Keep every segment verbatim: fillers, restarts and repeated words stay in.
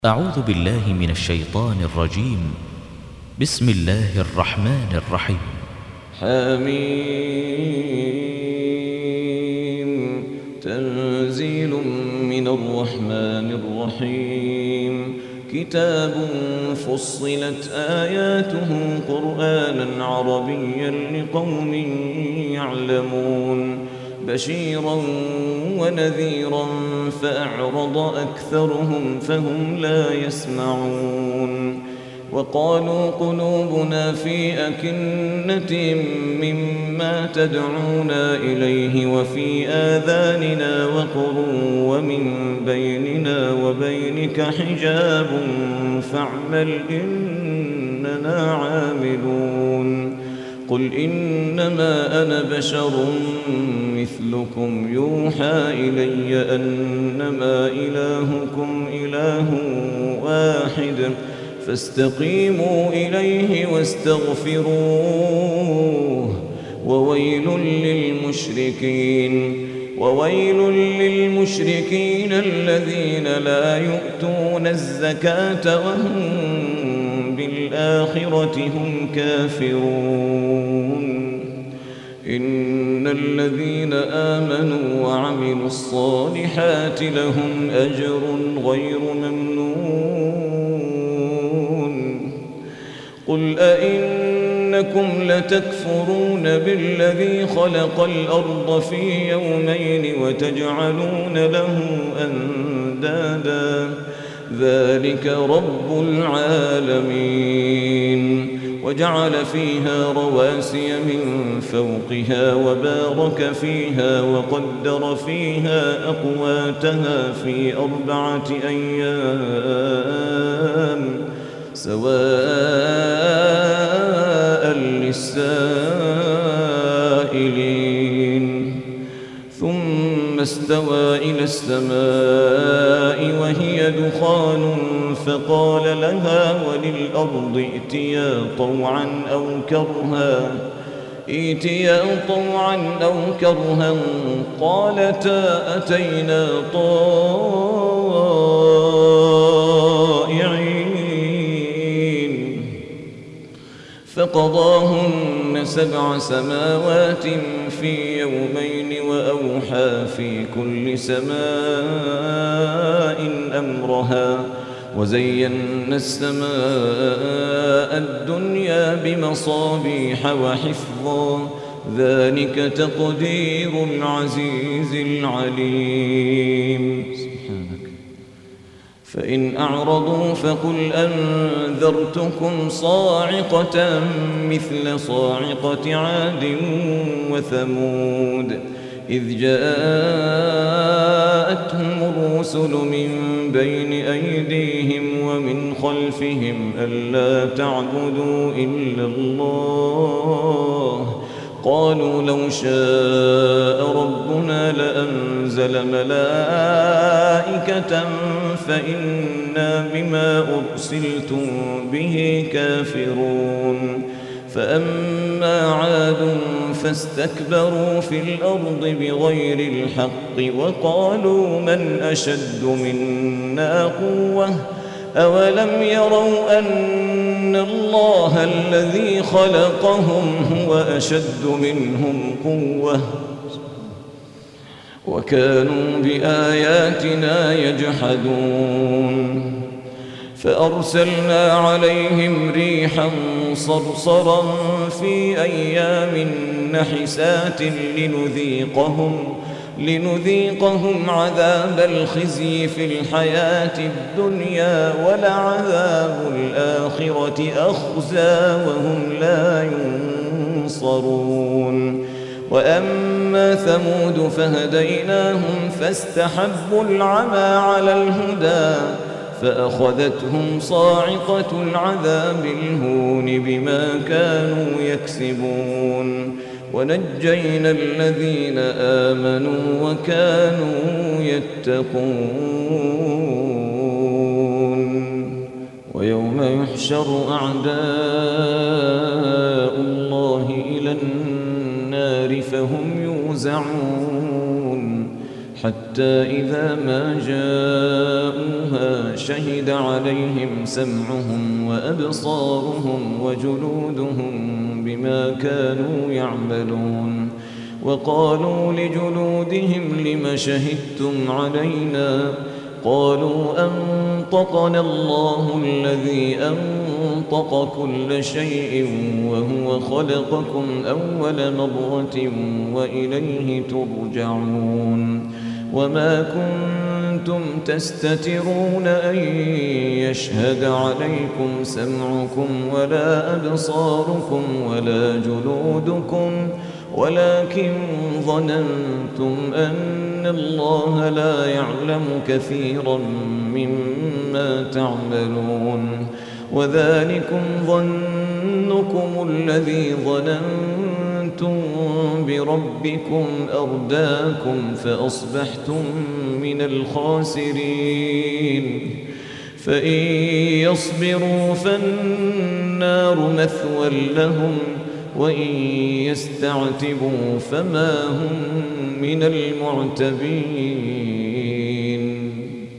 أعوذ بالله من الشيطان الرجيم. بسم الله الرحمن الرحيم. حميم تنزيل من الرحمن الرحيم. كتاب فصلت آياته قرآنا عربيا لقوم يعلمون بشيرا ونذيرا فأعرض أكثرهم فهم لا يسمعون. وقالوا قلوبنا في أكنة مما تدعونا إليه وفي آذاننا وقر ومن بيننا وبينك حجاب فاعمل إننا عاملون. قل إنما أنا بشر مثلكم يوحى إلي أنما إلهكم إله واحد فاستقيموا إليه واستغفروه وويل للمشركين وويل للمشركين الذين لا يؤتون الزكاة وهم بالآخرة هم كافرون. إن الذين آمنوا وعملوا الصالحات لهم أجر غير ممنون. قل أئنكم لتكفرون بالذي خلق الأرض في يومين وتجعلون له أندادا ذلك رب العالمين. وجعل فيها رواسي من فوقها وبارك فيها وقدر فيها أقواتها في أربعة أيام سواء للسائلين. ثم استوى إلى السماء وهي دخان فقال لها وللأرض ائتيا طوعا أو كرها ائتيا طوعا أو كرها قالتا أتينا طائعين. فقضاهن سبع سماوات في يومين وأوحى في كل سماء أمرها وزينا السماء الدنيا بمصابيح وحفظا ذلك تقدير العزيز العليم. فإن أعرضوا فقل أنذرتكم صاعقة مثل صاعقة عاد وثمود إذ جاءتهم الرسل من بين أيديهم ومن خلفهم ألا تعبدوا إلا الله قالوا لو شاء ربنا لأنزل ملائكة فإنا بما أرسلتم به كافرون. فأما عاد فاستكبروا في الأرض بغير الحق وقالوا من أشد منا قوة أولم يروا أن الله الذي خلقهم هو أشد منهم قوة وكانوا بآياتنا يجحدون. فأرسلنا عليهم ريحا صرصرا في أيام نحسات لنذيقهم لنذيقهم عذاب الخزي في الحياة الدنيا ولعذاب الآخرة أخزى وهم لا ينصرون. وأما ثمود فهديناهم فاستحبوا العمى على الهدى فأخذتهم صاعقة العذاب الهون بما كانوا يكسبون. ونجينا الذين آمنوا وكانوا يتقون. ويوم يحشر أعداء الله إلى النار فهم يوزعون حتى إذا ما جاءوها يتلوها شهد عليهم سمعهم وأبصارهم وجلودهم بما كانوا يعملون. وقالوا لجلودهم لم شهدتم علينا؟ قالوا أنطقنا الله الذي أنطق كل شيء وهو خلقكم أول مرة وإليه ترجعون. وما كنتم تستترون أن يشهد عليكم سمعكم ولا أبصاركم ولا جلودكم ولكن ظننتم أن الله لا يعلم كثيرا مما تعملون. وذلكم ظنكم الذي ظننتم بربكم أرداكم فأصبحتم من الخاسرين. فإن يصبروا فالنار مثوى لهم وإن يستعتبوا فما هم من المعتبين.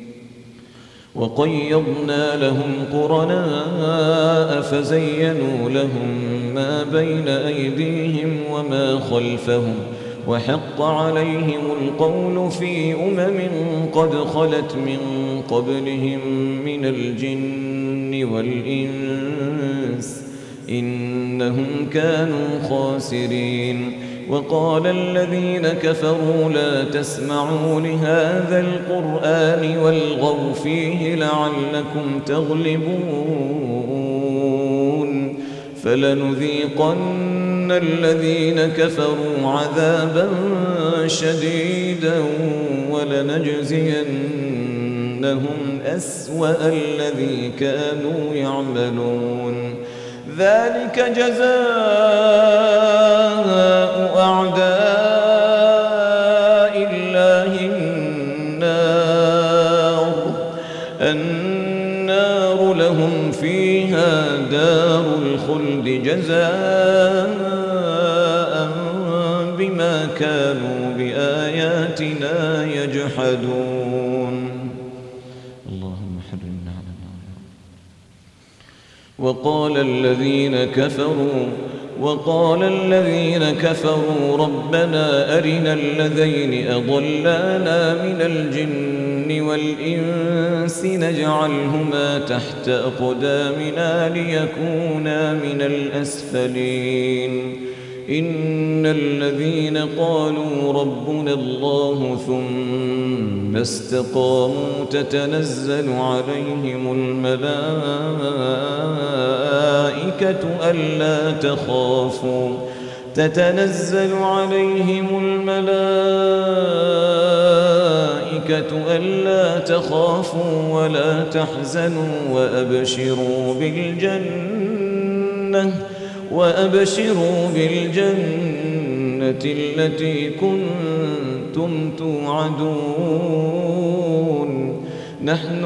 وقيضنا لهم قرناء فزينوا لهم ما بين أيديهم وما خلفهم وحق عليهم القول في أمم قد خلت من قبلهم من الجن والإنس إنهم كانوا خاسرين. وقال الذين كفروا لا تسمعوا لهذا القرآن والغوا فيه لعلكم تغلبون. فلنذيقن الذين كفروا عذابا شديدا ولنجزينهم أسوأ الذي كانوا يعملون. ذلك جزاء أعداء الله النار النار لهم فيها دار الخلد جزاء بما كانوا بآياتنا يجحدون. اللهم حرمنا على النار. وقال الذين كفروا وقال الذين كفروا ربنا أرنا الذين أضلانا من الجن والإنس نجعلهما تحت أقدامنا ليكونا من الأسفلين. إن الذين قالوا ربنا الله ثم استقاموا تتنزل عليهم الملائكة ألا تخافوا تتنزل عليهم الملائكة ألا تخافوا ولا تحزنوا وأبشروا بالجنة وأبشروا بالجنة التي كنتم توعدون. نحن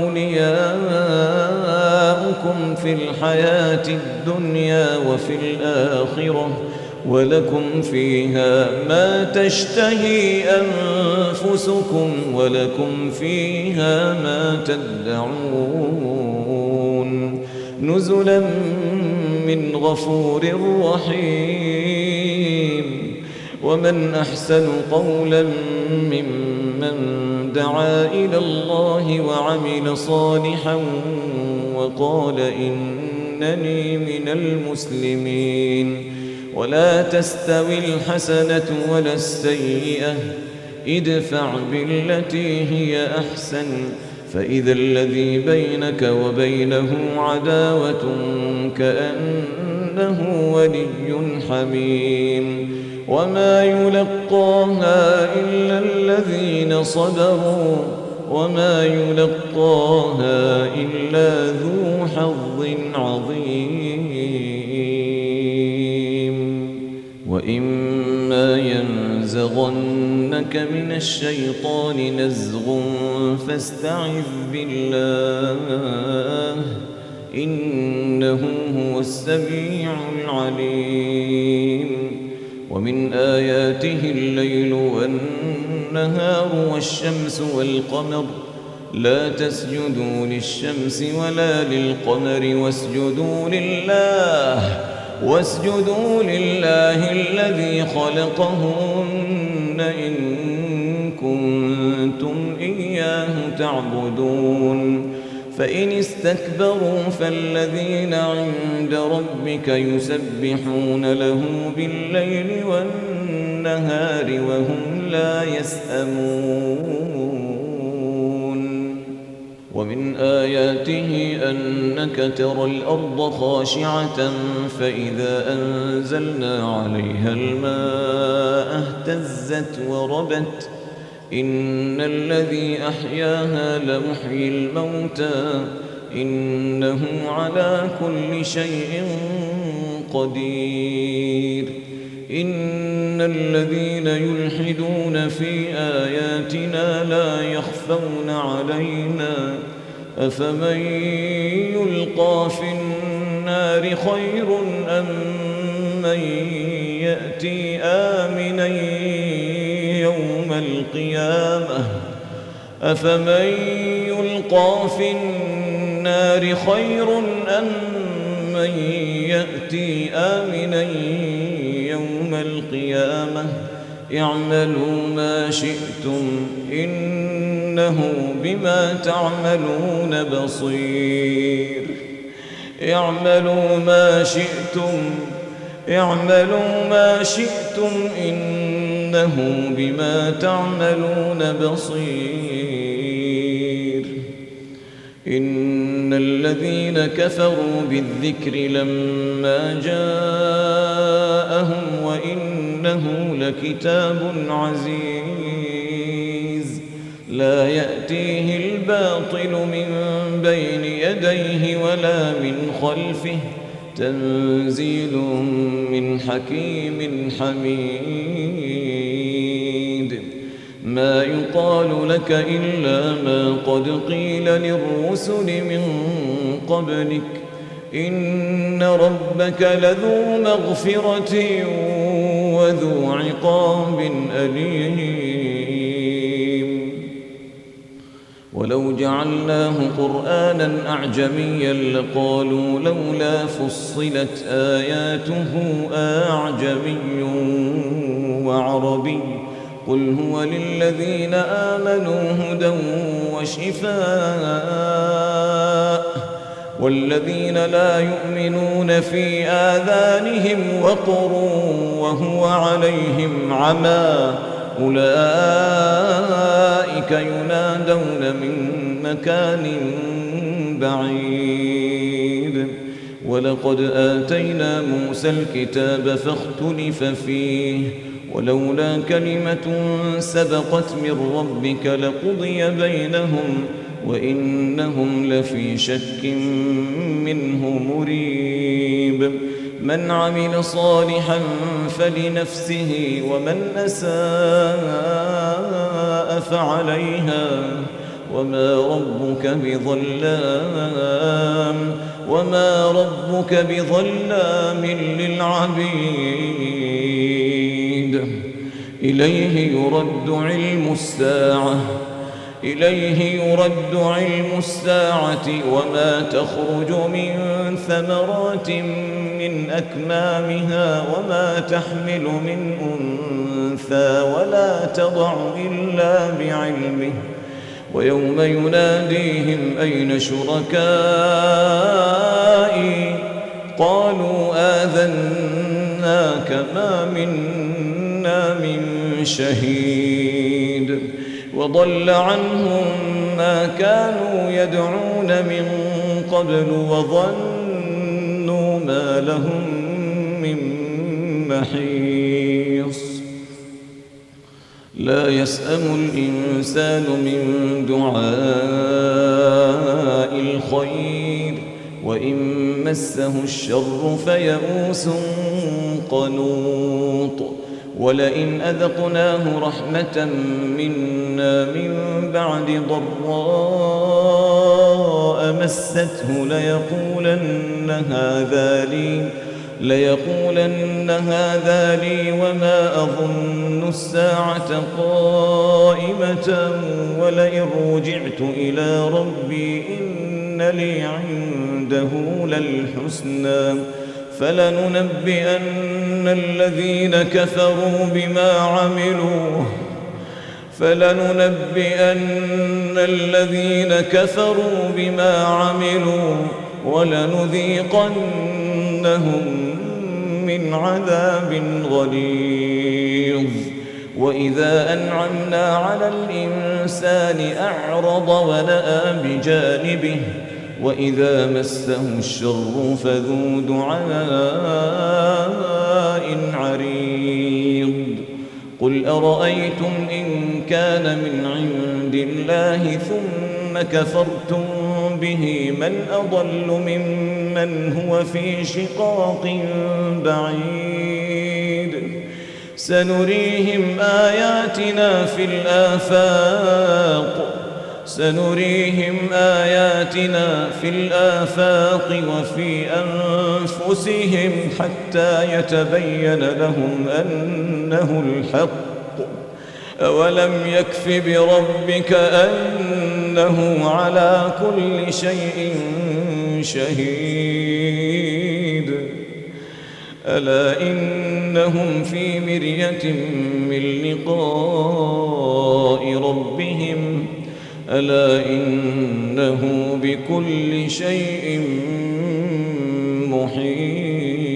أولياؤكم في الحياة الدنيا وفي الآخرة ولكم فيها ما تشتهي أنفسكم ولكم فيها ما تدعون. نزلا من غفور رحيم. ومن أحسن قولا ممن دعا إلى الله وعمل صالحا وقال إنني من المسلمين. ولا تستوي الحسنة ولا السيئة ادفع بالتي هي أحسن فإذا الذي بينك وبينه عداوة كأنه ولي حميم. وما يلقاها إلا الذين صبروا وما يلقاها إلا ذو حظ عظيم. وإما ينزغنك من الشيطان نزغ فاستعذ بالله إنه هو السميع العليم. ومن آياته الليل والنهار والشمس والقمر لا تسجدوا للشمس ولا للقمر واسجدوا لله واسجدوا لله الذي خلقهن إن كنتم إياه تعبدون فإن استكبروا فالذين عند ربك يسبحون له بالليل والنهار وهم لا يسأمون ومن آياته أنك ترى الأرض خاشعة فإذا أنزلنا عليها الماء اهتزت وربت إن الذي أحياها لمحيي الموتى إنه على كل شيء قدير إن الذين يلحدون في آياتنا لا يخفون علينا أفمن يلقى في النار خير أم من يأتي آمنا يوم القيامة أفمن يلقى في النار خير أم من يأتي آمنا يوم القيامة اعملوا ما شئتم إنه بما تعملون بصير اعملوا ما شئتم اعملوا ما شئتم إنه بما تعملون بصير إن الذين كفروا بالذكر لما جاءهم وإنه لكتاب عزيز لا يأتيه الباطل من بين يديه ولا من خلفه تنزيل من حكيم حميد ما يقال لك إلا ما قد قيل للرسل من قبلك إن ربك لذو مغفرة وذو عقاب أليم ولو جعلناه قرآنا أعجميا لقالوا لولا فصلت آياته أعجمي وعربي قل هو للذين آمنوا هدى وشفاء والذين لا يؤمنون في آذانهم وقر وهو عليهم عمى أولئك ينادون من مكان بعيد ولقد آتينا موسى الكتاب فاختلف فيه ولولا كلمة سبقت من ربك لقضي بينهم وإنهم لفي شك منه مريب من عمل صالحا فلنفسه ومن أساء فعليها وما ربك بظلام وما ربك بظلام للعبيد إليه يرد علم الساعة إليه يرد علم الساعة وما تخرج من ثمرات من أكمامها وما تحمل من أنثى ولا تضع إلا بعلمه ويوم يناديهم أين شركائي قالوا آذناك ما منا من شهيد وضل عنهم ما كانوا يدعون من قبل وظنوا ما لهم من محيص لا يسأم الإنسان من دعاء الخير وإن مسه الشر فيئوس قنوط ولئن أذقناه رحمة منا من بعد ضراء مسته ليقولن هذا لي ليقولن هذا لي وما أظن الساعة قائمة ولئن رجعت إلى ربي إن لي عنده للحسنى فلننبئن الذين كفروا بما عملوا فلننبئن الذين كفروا بما عملوا ولنذيقنهم من عذاب غليظ وإذا أنعمنا على الإنسان أعرض ونأى بجانبه وإذا مسه الشر فذو دعاء عريض قل أرأيتم إن كان من عند الله ثم كفرتم به من أضل ممن هو في شقاق بعيد سنريهم آياتنا في الآفاق سنريهم آياتنا في الآفاق وفي أنفسهم حتى يتبين لهم أنه الحق أولم يكف بربك أنه على كل شيء شهيد ألا إنهم في مرية من لقاء ربهم ألا إنه بكل شيء محيط